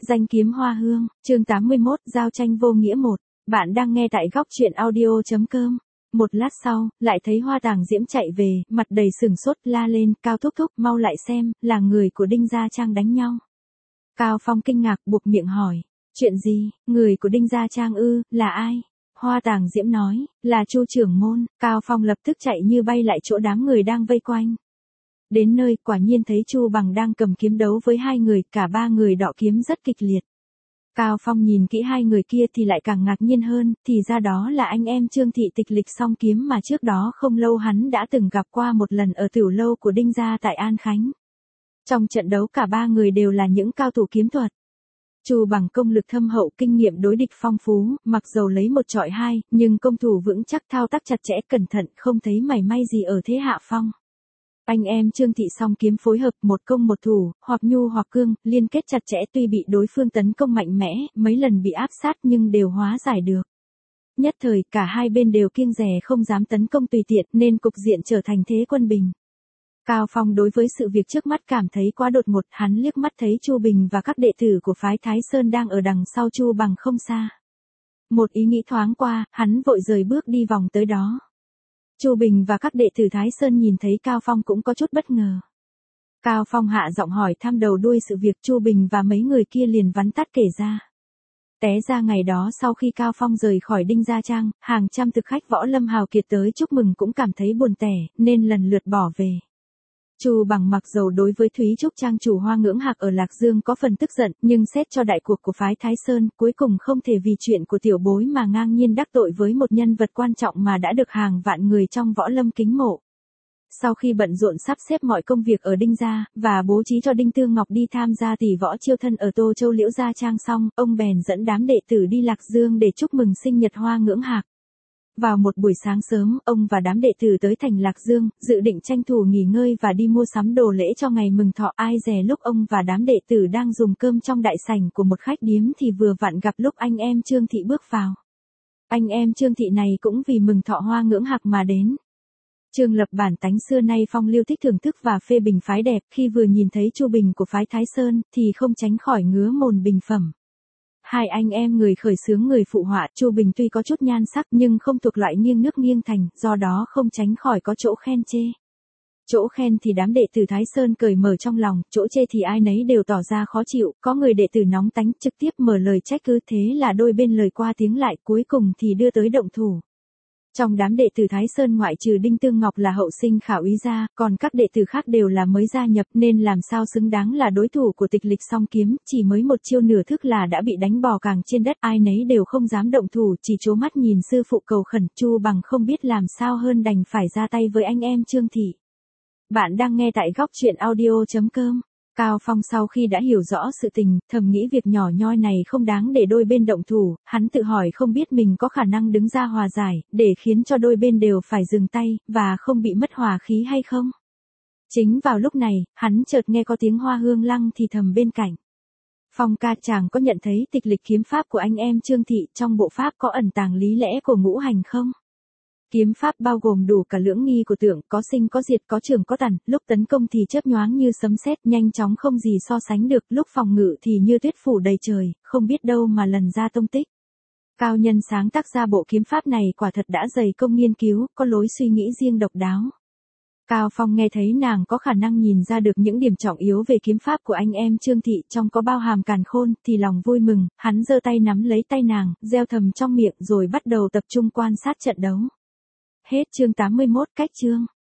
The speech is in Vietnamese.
Danh kiếm hoa hương, chương 81, giao tranh vô nghĩa 1. Bạn đang nghe tại góc truyện audio.com. Một lát sau, lại thấy Hoa Tàng Diễm chạy về, mặt đầy sừng sốt, la lên, Cao thúc thúc, mau lại xem, là người của Đinh Gia Trang đánh nhau. Cao Phong kinh ngạc buộc miệng hỏi, chuyện gì, người của Đinh Gia Trang ư, là ai? Hoa Tàng Diễm nói, là Chu trưởng môn. Cao Phong lập tức chạy như bay lại chỗ đám người đang vây quanh. Đến nơi, quả nhiên thấy Chu Bằng đang cầm kiếm đấu với hai người, cả ba người đọ kiếm rất kịch liệt. Cao Phong nhìn kỹ hai người kia thì lại càng ngạc nhiên hơn, thì ra đó là anh em Trương Thị Tịch Lịch song kiếm mà trước đó không lâu hắn đã từng gặp qua một lần ở tiểu lâu của Đinh Gia tại An Khánh. Trong trận đấu cả ba người đều là những cao thủ kiếm thuật. Chu Bằng công lực thâm hậu, kinh nghiệm đối địch phong phú, mặc dầu lấy một chọi hai, nhưng công thủ vững chắc, thao tác chặt chẽ cẩn thận, không thấy mảy may gì ở thế hạ phong. Anh em Trương Thị song kiếm phối hợp một công một thủ, hoặc nhu hoặc cương, liên kết chặt chẽ, tuy bị đối phương tấn công mạnh mẽ, mấy lần bị áp sát nhưng đều hóa giải được. Nhất thời, cả hai bên đều kiêng dè không dám tấn công tùy tiện, nên cục diện trở thành thế quân bình. Cao Phong đối với sự việc trước mắt cảm thấy quá đột ngột, hắn liếc mắt thấy Chu Bình và các đệ tử của phái Thái Sơn đang ở đằng sau Chu Bằng không xa. Một ý nghĩ thoáng qua, hắn vội rời bước đi vòng tới đó. Chu Bình và các đệ tử Thái Sơn nhìn thấy Cao Phong cũng có chút bất ngờ. Cao Phong hạ giọng hỏi thăm đầu đuôi sự việc, Chu Bình và mấy người kia liền vắn tắt kể ra. Té ra ngày đó sau khi Cao Phong rời khỏi Đinh Gia Trang, hàng trăm thực khách võ lâm hào kiệt tới chúc mừng cũng cảm thấy buồn tẻ, nên lần lượt bỏ về. Chu Bằng mặc dầu đối với Thúy Trúc Trang chủ Hoa Ngưỡng Hạc ở Lạc Dương có phần tức giận, nhưng xét cho đại cuộc của phái Thái Sơn, cuối cùng không thể vì chuyện của tiểu bối mà ngang nhiên đắc tội với một nhân vật quan trọng mà đã được hàng vạn người trong võ lâm kính mộ. Sau khi bận rộn sắp xếp mọi công việc ở Đinh Gia, và bố trí cho Đinh Tư Ngọc đi tham gia tỷ võ chiêu thân ở Tô Châu Liễu Gia Trang xong, ông bèn dẫn đám đệ tử đi Lạc Dương để chúc mừng sinh nhật Hoa Ngưỡng Hạc. Vào một buổi sáng sớm, ông và đám đệ tử tới thành Lạc Dương, dự định tranh thủ nghỉ ngơi và đi mua sắm đồ lễ cho ngày mừng thọ. Ai dè lúc ông và đám đệ tử đang dùng cơm trong đại sảnh của một khách điếm thì vừa vặn gặp lúc anh em Trương Thị bước vào. Anh em Trương Thị này cũng vì mừng thọ Hoa Ngưỡng Hạc mà đến. Trương Lập bản tánh xưa nay phong lưu thích thưởng thức và phê bình phái đẹp, khi vừa nhìn thấy Chu Bình của phái Thái Sơn thì không tránh khỏi ngứa mồn bình phẩm. Hai anh em người khởi xướng người phụ họa, Chu Bình tuy có chút nhan sắc nhưng không thuộc loại nghiêng nước nghiêng thành, do đó không tránh khỏi có chỗ khen chê. Chỗ khen thì đám đệ tử Thái Sơn cởi mở trong lòng, chỗ chê thì ai nấy đều tỏ ra khó chịu, có người đệ tử nóng tánh trực tiếp mở lời trách cứ, thế là đôi bên lời qua tiếng lại, cuối cùng thì đưa tới động thủ. Trong đám đệ tử Thái Sơn ngoại trừ Đinh Tương Ngọc là hậu sinh khảo ý gia, còn các đệ tử khác đều là mới gia nhập nên làm sao xứng đáng là đối thủ của Tịch Lịch song kiếm, chỉ mới một chiêu nửa thức là đã bị đánh bò càng trên đất, ai nấy đều không dám động thủ, chỉ trố mắt nhìn sư phụ cầu khẩn. Chu Bằng không biết làm sao hơn đành phải ra tay với anh em Trương Thị. Bạn đang nghe tại góc truyện audio.com. Cao Phong sau khi đã hiểu rõ sự tình, thầm nghĩ việc nhỏ nhoi này không đáng để đôi bên động thủ, hắn tự hỏi không biết mình có khả năng đứng ra hòa giải, để khiến cho đôi bên đều phải dừng tay, và không bị mất hòa khí hay không. Chính vào lúc này, hắn chợt nghe có tiếng Hoa Hương Lăng thì thầm bên cạnh. Phong ca, chàng có nhận thấy tịch lịch kiếm pháp của anh em Trương Thị trong bộ pháp có ẩn tàng lý lẽ của ngũ hành không? Kiếm pháp bao gồm đủ cả lưỡng nghi của tượng, có sinh có diệt, có trường có tàn, lúc tấn công thì chớp nhoáng như sấm sét, nhanh chóng không gì so sánh được, lúc phòng ngự thì như tuyết phủ đầy trời, không biết đâu mà lần ra tông tích. Cao nhân sáng tác ra bộ kiếm pháp này quả thật đã dày công nghiên cứu, có lối suy nghĩ riêng độc đáo. Cao Phong nghe thấy nàng có khả năng nhìn ra được những điểm trọng yếu về kiếm pháp của anh em Trương Thị, trong có bao hàm càn khôn, thì lòng vui mừng, hắn giơ tay nắm lấy tay nàng, reo thầm trong miệng rồi bắt đầu tập trung quan sát trận đấu. Hết chương 81, cách chương.